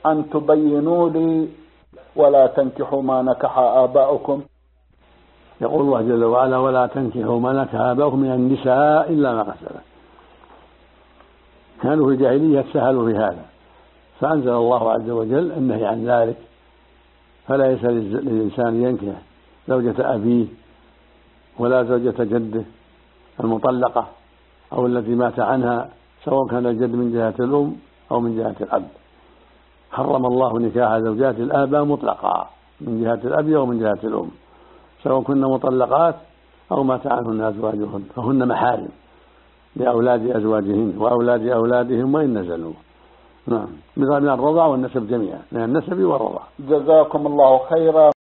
أن تبينوا لي ولا تنكحوا ما نكح آباؤكم؟ يقول الله جل وعلا: ولا تنكحوا ما نكح آباؤكم من النساء إلا ما قد سلف. كانوا في الجاهلية يتساهلوا في هذا، فأنزل الله عز وجل النهي عن ذلك، فلا يسأل للإنسان ينكح زوجة أبيه ولا زوجة جده المطلقة أو التي مات عنها، سواء كان الجد من جهة الأم أو من جهة الأب. حرم الله نكاح زوجات الآباء مطلقا من جهة الأب أو من جهة الأم، سواء كن مطلقات أو مات عنهن أزواجهن، فهن محارم لأولاد أزواجهن وأولاد أولادهم وإن نزلوا. نعم، من الرضع والنسب جميعا، من النسب والرضع. جزاكم الله خيرا.